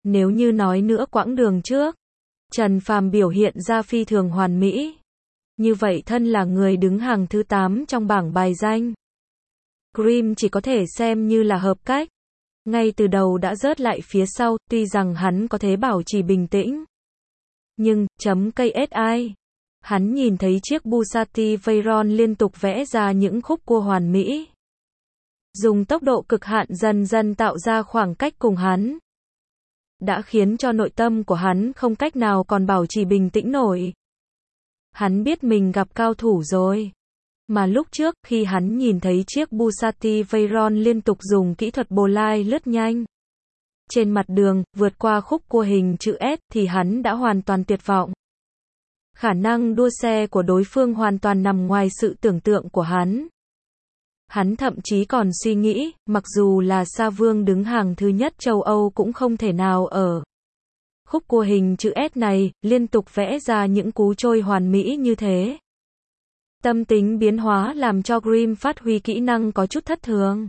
Nếu như nói nữa quãng đường trước, Trần Phàm biểu hiện ra phi thường hoàn mỹ. Như vậy thân là người đứng hàng thứ 8 trong bảng bài danh, Grimm chỉ có thể xem như là hợp cách. Ngay từ đầu đã rớt lại phía sau, tuy rằng hắn có thể bảo trì bình tĩnh. Nhưng, KSI, hắn nhìn thấy chiếc Bugatti Veyron liên tục vẽ ra những khúc cua hoàn mỹ. Dùng tốc độ cực hạn dần dần tạo ra khoảng cách cùng hắn. Đã khiến cho nội tâm của hắn không cách nào còn bảo trì bình tĩnh nổi. Hắn biết mình gặp cao thủ rồi. Mà lúc trước, khi hắn nhìn thấy chiếc Bugatti Veyron liên tục dùng kỹ thuật bồ lai lướt nhanh trên mặt đường, vượt qua khúc cua hình chữ S, thì hắn đã hoàn toàn tuyệt vọng. Khả năng đua xe của đối phương hoàn toàn nằm ngoài sự tưởng tượng của hắn. Hắn thậm chí còn suy nghĩ, mặc dù là Sa Vương đứng hàng thứ nhất châu Âu cũng không thể nào ở khúc cua hình chữ S này, liên tục vẽ ra những cú trôi hoàn mỹ như thế. Tâm tính biến hóa làm cho Grimm phát huy kỹ năng có chút thất thường.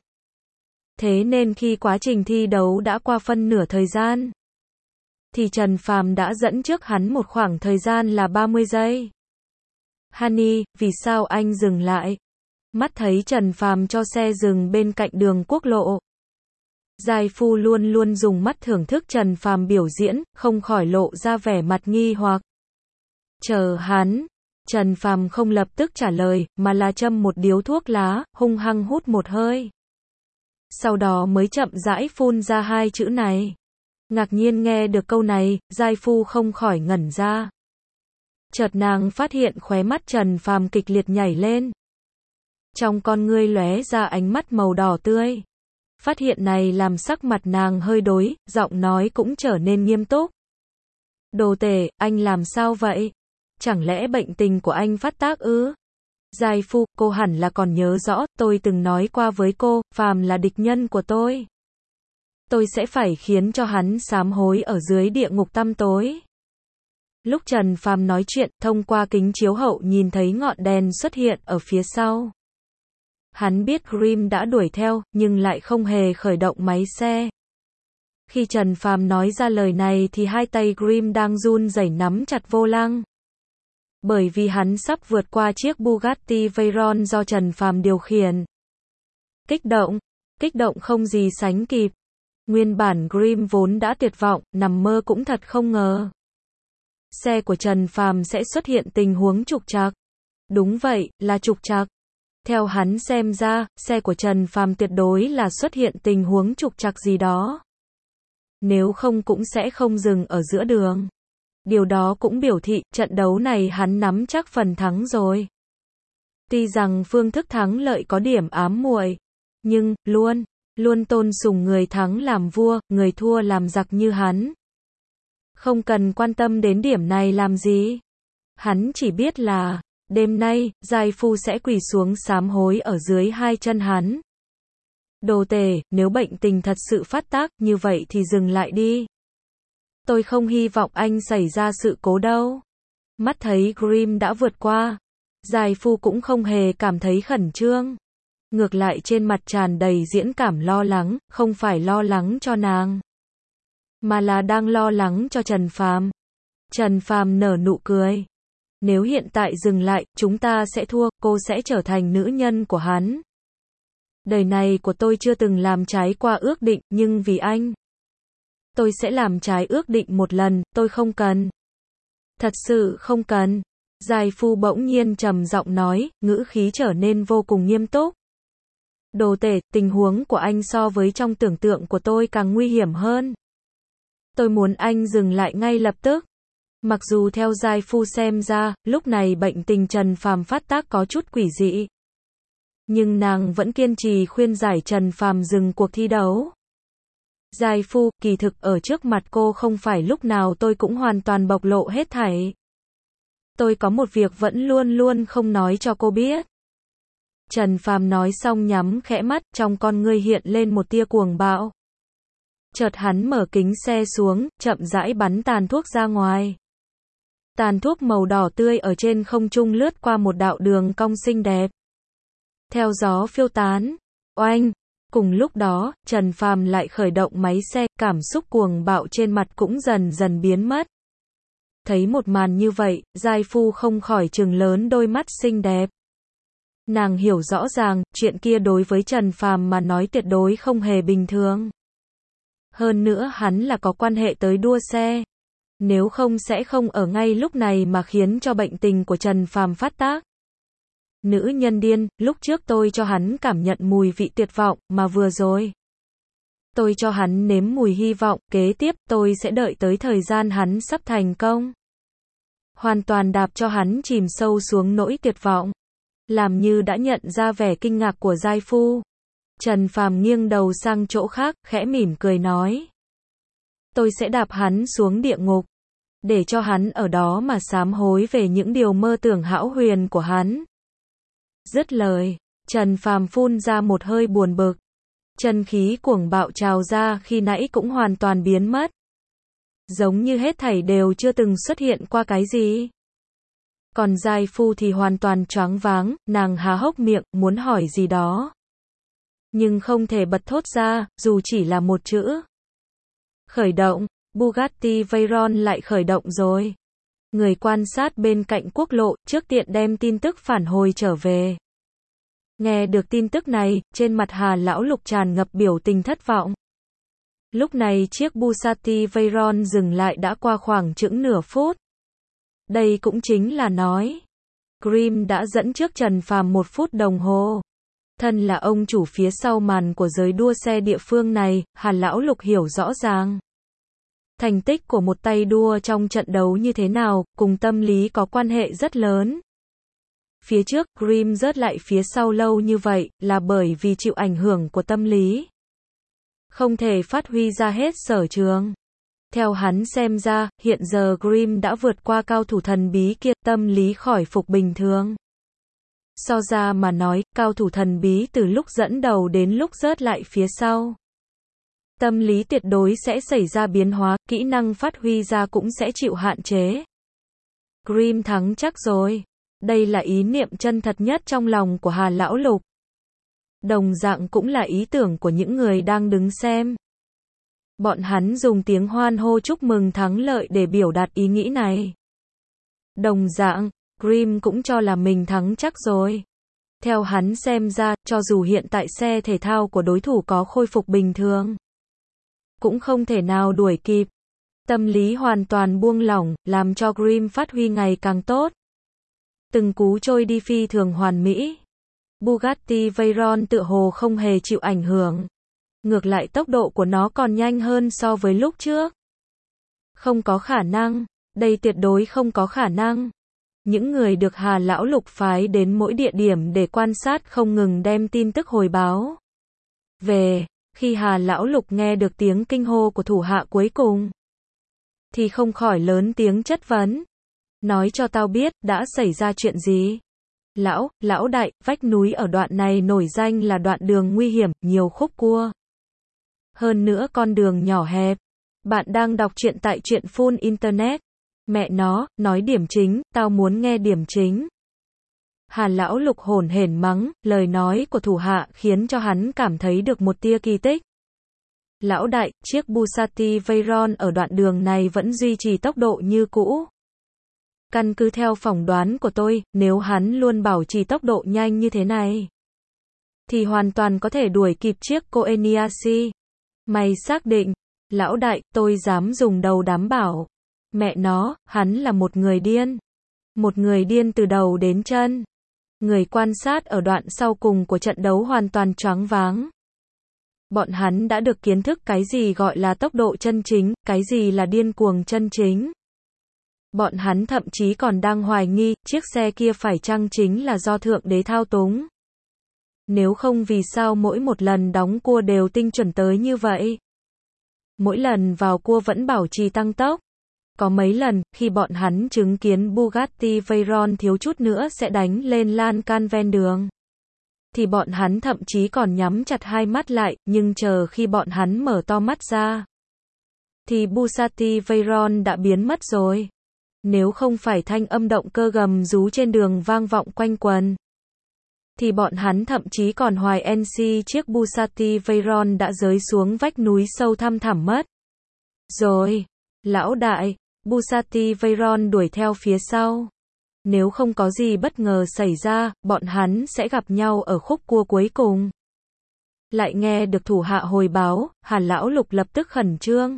Thế nên khi quá trình thi đấu đã qua phân nửa thời gian, thì Trần Phàm đã dẫn trước hắn một khoảng thời gian là 30 giây. Honey, vì sao anh dừng lại? Mắt thấy Trần Phàm cho xe dừng bên cạnh đường quốc lộ. Giai Phu luôn luôn dùng mắt thưởng thức Trần Phàm biểu diễn, không khỏi lộ ra vẻ mặt nghi hoặc. Chờ hắn. Trần Phàm không lập tức trả lời, mà là châm một điếu thuốc lá, hung hăng hút một hơi. Sau đó mới chậm rãi phun ra hai chữ này. Ngạc nhiên nghe được câu này, Giai Phu không khỏi ngẩn ra. Chợt nàng phát hiện khóe mắt Trần Phàm kịch liệt nhảy lên. Trong con ngươi lóe ra ánh mắt màu đỏ tươi. Phát hiện này làm sắc mặt nàng hơi đổi, giọng nói cũng trở nên nghiêm túc. Đồ tể, anh làm sao vậy? Chẳng lẽ bệnh tình của anh phát tác ư? Giai Phu, cô hẳn là còn nhớ rõ, tôi từng nói qua với cô, Phàm là địch nhân của tôi. Tôi sẽ phải khiến cho hắn sám hối ở dưới địa ngục tăm tối. Lúc Trần Phàm nói chuyện, thông qua kính chiếu hậu nhìn thấy ngọn đèn xuất hiện ở phía sau. Hắn biết Grimm đã đuổi theo, nhưng lại không hề khởi động máy xe. Khi Trần Phàm nói ra lời này thì hai tay Grimm đang run rẩy nắm chặt vô lăng. Bởi vì hắn sắp vượt qua chiếc Bugatti Veyron do Trần Phàm điều khiển. Kích động không gì sánh kịp. Nguyên bản Grimm vốn đã tuyệt vọng, nằm mơ cũng thật không ngờ. Xe của Trần Phàm sẽ xuất hiện tình huống trục trặc. Đúng vậy, là trục trặc. Theo hắn xem ra, xe của Trần Phàm tuyệt đối là xuất hiện tình huống trục trặc gì đó. Nếu không cũng sẽ không dừng ở giữa đường. Điều đó cũng biểu thị, trận đấu này hắn nắm chắc phần thắng rồi. Tuy rằng phương thức thắng lợi có điểm ám muội, nhưng, luôn tôn sùng người thắng làm vua, người thua làm giặc như hắn. Không cần quan tâm đến điểm này làm gì. Hắn chỉ biết là, đêm nay, Giai Phu sẽ quỳ xuống sám hối ở dưới hai chân hắn. Đồ tể, nếu bệnh tình thật sự phát tác, như vậy thì dừng lại đi. Tôi không hy vọng anh xảy ra sự cố đâu. Mắt thấy Grimm đã vượt qua, Giai Phu cũng không hề cảm thấy khẩn trương. Ngược lại trên mặt tràn đầy diễn cảm lo lắng, không phải lo lắng cho nàng, mà là đang lo lắng cho Trần Phàm. Trần Phàm nở nụ cười. Nếu hiện tại dừng lại, chúng ta sẽ thua, cô sẽ trở thành nữ nhân của hắn. Đời này của tôi chưa từng làm trái qua ước định, nhưng vì anh, tôi sẽ làm trái ước định một lần, tôi không cần. Thật sự không cần. Giai Phu bỗng nhiên trầm giọng nói, ngữ khí trở nên vô cùng nghiêm túc. Đồ tể, tình huống của anh so với trong tưởng tượng của tôi càng nguy hiểm hơn. Tôi muốn anh dừng lại ngay lập tức. Mặc dù theo Giai Phu xem ra, lúc này bệnh tình Trần Phàm phát tác có chút quỷ dị. Nhưng nàng vẫn kiên trì khuyên giải Trần Phàm dừng cuộc thi đấu. Giai Phu, kỳ thực ở trước mặt cô không phải lúc nào tôi cũng hoàn toàn bộc lộ hết thảy. Tôi có một việc vẫn luôn không nói cho cô biết. Trần Phàm nói xong nhắm khẽ mắt, trong con ngươi hiện lên một tia cuồng bạo. Chợt hắn mở kính xe xuống, chậm rãi bắn tàn thuốc ra ngoài. Tàn thuốc màu đỏ tươi ở trên không trung lướt qua một đạo đường cong xinh đẹp. Theo gió phiêu tán. Oanh! Cùng lúc đó, Trần Phàm lại khởi động máy xe, cảm xúc cuồng bạo trên mặt cũng dần dần biến mất. Thấy một màn như vậy, giai phu không khỏi trừng lớn đôi mắt xinh đẹp. Nàng hiểu rõ ràng, chuyện kia đối với Trần Phàm mà nói tuyệt đối không hề bình thường. Hơn nữa hắn là có quan hệ tới đua xe. Nếu không sẽ không ở ngay lúc này mà khiến cho bệnh tình của Trần Phàm phát tác. Nữ nhân điên, lúc trước tôi cho hắn cảm nhận mùi vị tuyệt vọng, mà vừa rồi tôi cho hắn nếm mùi hy vọng, kế tiếp tôi sẽ đợi tới thời gian hắn sắp thành công. Hoàn toàn đạp cho hắn chìm sâu xuống nỗi tuyệt vọng. Làm như đã nhận ra vẻ kinh ngạc của giai phu. Trần Phàm nghiêng đầu sang chỗ khác, khẽ mỉm cười nói. Tôi sẽ đạp hắn xuống địa ngục. Để cho hắn ở đó mà sám hối về những điều mơ tưởng hão huyền của hắn. Dứt lời, Trần Phàm phun ra một hơi buồn bực. Chân khí cuồng bạo trào ra khi nãy cũng hoàn toàn biến mất. Giống như hết thảy đều chưa từng xuất hiện qua cái gì. Còn giai phu thì hoàn toàn choáng váng, nàng há hốc miệng, muốn hỏi gì đó. Nhưng không thể bật thốt ra, dù chỉ là một chữ. Khởi động, Bugatti Veyron lại khởi động rồi. Người quan sát bên cạnh quốc lộ, trước tiện đem tin tức phản hồi trở về. Nghe được tin tức này, trên mặt Hà Lão Lục tràn ngập biểu tình thất vọng. Lúc này chiếc Bugatti Veyron dừng lại đã qua khoảng chừng nửa phút. Đây cũng chính là nói, Grimm đã dẫn trước Trần Phàm 1 phút đồng hồ. Thân là ông chủ phía sau màn của giới đua xe địa phương này, Hà Lão Lục hiểu rõ ràng. Thành tích của một tay đua trong trận đấu như thế nào, cùng tâm lý có quan hệ rất lớn. Phía trước, Grimm rớt lại phía sau lâu như vậy, là bởi vì chịu ảnh hưởng của tâm lý. Không thể phát huy ra hết sở trường. Theo hắn xem ra, hiện giờ Grimm đã vượt qua cao thủ thần bí kia, tâm lý khỏi phục bình thường. So ra mà nói, cao thủ thần bí từ lúc dẫn đầu đến lúc rớt lại phía sau. Tâm lý tuyệt đối sẽ xảy ra biến hóa, kỹ năng phát huy ra cũng sẽ chịu hạn chế. Grimm thắng chắc rồi. Đây là ý niệm chân thật nhất trong lòng của Hà Lão Lục. Đồng dạng cũng là ý tưởng của những người đang đứng xem. Bọn hắn dùng tiếng hoan hô chúc mừng thắng lợi để biểu đạt ý nghĩ này. Đồng dạng, Grimm cũng cho là mình thắng chắc rồi. Theo hắn xem ra, cho dù hiện tại xe thể thao của đối thủ có khôi phục bình thường, cũng không thể nào đuổi kịp. Tâm lý hoàn toàn buông lỏng, làm cho Grimm phát huy ngày càng tốt. Từng cú trôi đi phi thường hoàn mỹ. Bugatti Veyron tựa hồ không hề chịu ảnh hưởng. Ngược lại tốc độ của nó còn nhanh hơn so với lúc trước. Không có khả năng. Đây tuyệt đối không có khả năng. Những người được Hà Lão Lục phái đến mỗi địa điểm để quan sát không ngừng đem tin tức hồi báo về. Khi Hà Lão Lục nghe được tiếng kinh hô của thủ hạ cuối cùng, thì không khỏi lớn tiếng chất vấn. Nói cho tao biết, đã xảy ra chuyện gì? Lão đại, vách núi ở đoạn này nổi danh là đoạn đường nguy hiểm, nhiều khúc cua. Hơn nữa con đường nhỏ hẹp. Bạn đang đọc truyện tại truyện Full Internet. Mẹ nó, nói điểm chính, tao muốn nghe điểm chính. Hà Lão Lục hổn hển mắng, lời nói của thủ hạ khiến cho hắn cảm thấy được một tia kỳ tích. Lão đại, chiếc Bugatti Veyron ở đoạn đường này vẫn duy trì tốc độ như cũ. Căn cứ theo phỏng đoán của tôi, nếu hắn luôn bảo trì tốc độ nhanh như thế này, thì hoàn toàn có thể đuổi kịp chiếc Koeniac. Mày xác định? Lão đại, tôi dám dùng đầu đảm bảo. Mẹ nó, hắn là một người điên. Một người điên từ đầu đến chân. Người quan sát ở đoạn sau cùng của trận đấu hoàn toàn choáng váng. Bọn hắn đã được kiến thức cái gì gọi là tốc độ chân chính, cái gì là điên cuồng chân chính. Bọn hắn thậm chí còn đang hoài nghi, chiếc xe kia phải chăng chính là do Thượng Đế thao túng. Nếu không vì sao mỗi một lần đóng cua đều tinh chuẩn tới như vậy. Mỗi lần vào cua vẫn bảo trì tăng tốc. Có mấy lần, khi bọn hắn chứng kiến Bugatti Veyron thiếu chút nữa sẽ đánh lên lan can ven đường, thì bọn hắn thậm chí còn nhắm chặt hai mắt lại, nhưng chờ khi bọn hắn mở to mắt ra, thì Bugatti Veyron đã biến mất rồi. Nếu không phải thanh âm động cơ gầm rú trên đường vang vọng quanh quần, thì bọn hắn thậm chí còn hoài NC chiếc Bugatti Veyron đã rơi xuống vách núi sâu thăm thẳm mất. Rồi, lão đại, Bugatti Veyron đuổi theo phía sau. Nếu không có gì bất ngờ xảy ra, bọn hắn sẽ gặp nhau ở khúc cua cuối cùng. Lại nghe được thủ hạ hồi báo, Hàn lão Lục lập tức khẩn trương.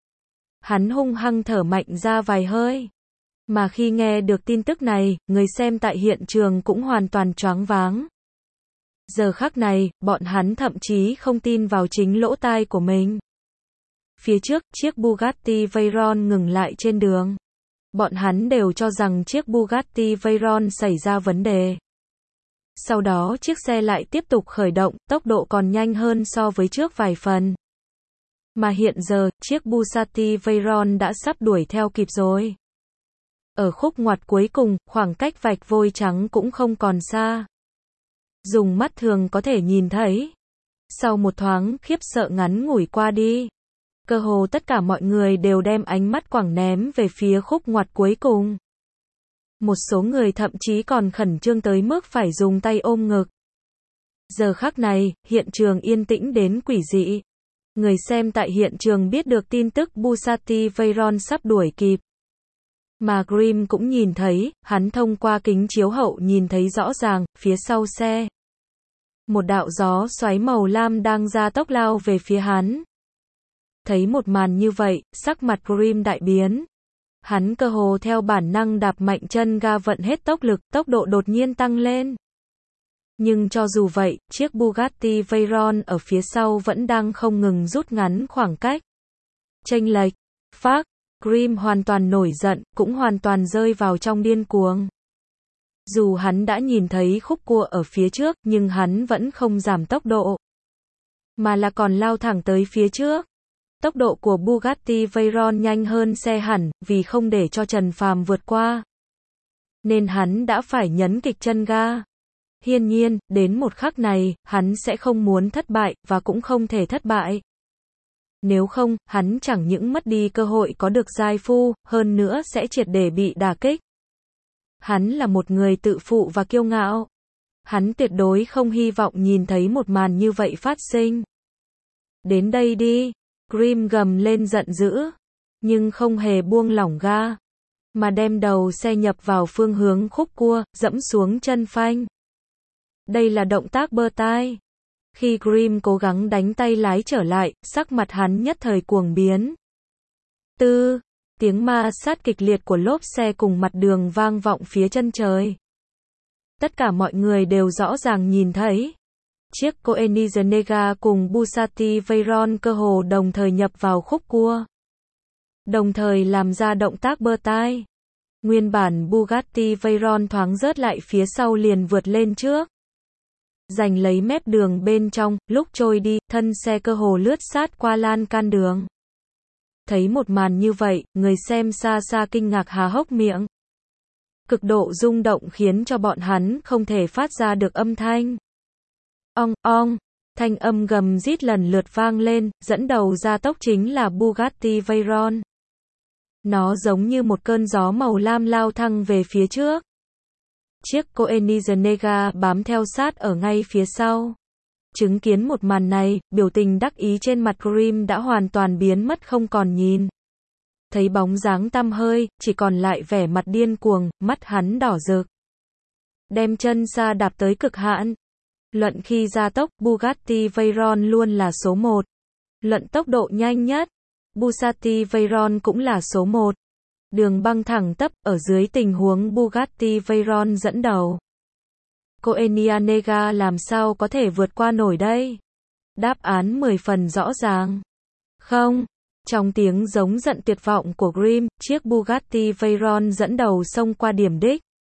Hắn hung hăng thở mạnh ra vài hơi. Mà khi nghe được tin tức này, người xem tại hiện trường cũng hoàn toàn choáng váng. Giờ khắc này, bọn hắn thậm chí không tin vào chính lỗ tai của mình. Phía trước, chiếc Bugatti Veyron ngừng lại trên đường. Bọn hắn đều cho rằng chiếc Bugatti Veyron xảy ra vấn đề. Sau đó chiếc xe lại tiếp tục khởi động, tốc độ còn nhanh hơn so với trước vài phần. Mà hiện giờ, chiếc Bugatti Veyron đã sắp đuổi theo kịp rồi. Ở khúc ngoặt cuối cùng, khoảng cách vạch vôi trắng cũng không còn xa. Dùng mắt thường có thể nhìn thấy. Sau một thoáng khiếp sợ ngắn ngủi qua đi, cơ hồ tất cả mọi người đều đem ánh mắt quẳng ném về phía khúc ngoặt cuối cùng. Một số người thậm chí còn khẩn trương tới mức phải dùng tay ôm ngực. Giờ khắc này, hiện trường yên tĩnh đến quỷ dị. Người xem tại hiện trường biết được tin tức Bugatti Veyron sắp đuổi kịp. Mà Grimm cũng nhìn thấy, hắn thông qua kính chiếu hậu nhìn thấy rõ ràng, phía sau xe. Một đạo gió xoáy màu lam đang ra tốc lao về phía hắn. Thấy một màn như vậy, sắc mặt Grimm đại biến. Hắn cơ hồ theo bản năng đạp mạnh chân ga vận hết tốc lực, tốc độ đột nhiên tăng lên. Nhưng cho dù vậy, chiếc Bugatti Veyron ở phía sau vẫn đang không ngừng rút ngắn khoảng cách. Chênh lệch, phác, Grimm hoàn toàn nổi giận, cũng hoàn toàn rơi vào trong điên cuồng. Dù hắn đã nhìn thấy khúc cua ở phía trước, nhưng hắn vẫn không giảm tốc độ, mà là còn lao thẳng tới phía trước. Tốc độ của Bugatti Veyron nhanh hơn xe hẳn, vì không để cho Trần Phàm vượt qua, nên hắn đã phải nhấn kịch chân ga. Hiển nhiên, đến một khắc này, hắn sẽ không muốn thất bại, và cũng không thể thất bại. Nếu không, hắn chẳng những mất đi cơ hội có được giai phu, hơn nữa sẽ triệt để bị đả kích. Hắn là một người tự phụ và kiêu ngạo. Hắn tuyệt đối không hy vọng nhìn thấy một màn như vậy phát sinh. Đến đây đi, Grimm gầm lên giận dữ, nhưng không hề buông lỏng ga, mà đem đầu xe nhập vào phương hướng khúc cua, dẫm xuống chân phanh. Đây là động tác bơ tai. Khi Grimm cố gắng đánh tay lái trở lại, sắc mặt hắn nhất thời cuồng biến. Tiếng ma sát kịch liệt của lốp xe cùng mặt đường vang vọng phía chân trời. Tất cả mọi người đều rõ ràng nhìn thấy. Chiếc Koenigsegg cùng Bugatti Veyron cơ hồ đồng thời nhập vào khúc cua. Đồng thời làm ra động tác bơ tai. Nguyên bản Bugatti Veyron thoáng rớt lại phía sau liền vượt lên trước. Giành lấy mép đường bên trong, lúc trôi đi, thân xe cơ hồ lướt sát qua lan can đường. Thấy một màn như vậy, người xem xa xa kinh ngạc há hốc miệng. Cực độ rung động khiến cho bọn hắn không thể phát ra được âm thanh. Ong, ong, thanh âm gầm rít lần lượt vang lên, dẫn đầu ra tốc chính là Bugatti Veyron. Nó giống như một cơn gió màu lam lao thăng về phía trước. Chiếc Koenigsegg bám theo sát ở ngay phía sau. Chứng kiến một màn này, biểu tình đắc ý trên mặt Grimm đã hoàn toàn biến mất không còn nhìn. Thấy bóng dáng tăm hơi, chỉ còn lại vẻ mặt điên cuồng, mắt hắn đỏ rực. Đem chân ra đạp tới cực hạn. Luận khi gia tốc, Bugatti Veyron luôn là số 1. Luận tốc độ nhanh nhất, Bugatti Veyron cũng là số 1. Đường băng thẳng tắp, ở dưới tình huống Bugatti Veyron dẫn đầu. Koenigsegg làm sao có thể vượt qua nổi đây? Đáp án 10 phần rõ ràng. Không. Trong tiếng giống giận tuyệt vọng của Grimm, chiếc Bugatti Veyron dẫn đầu xông qua điểm đích.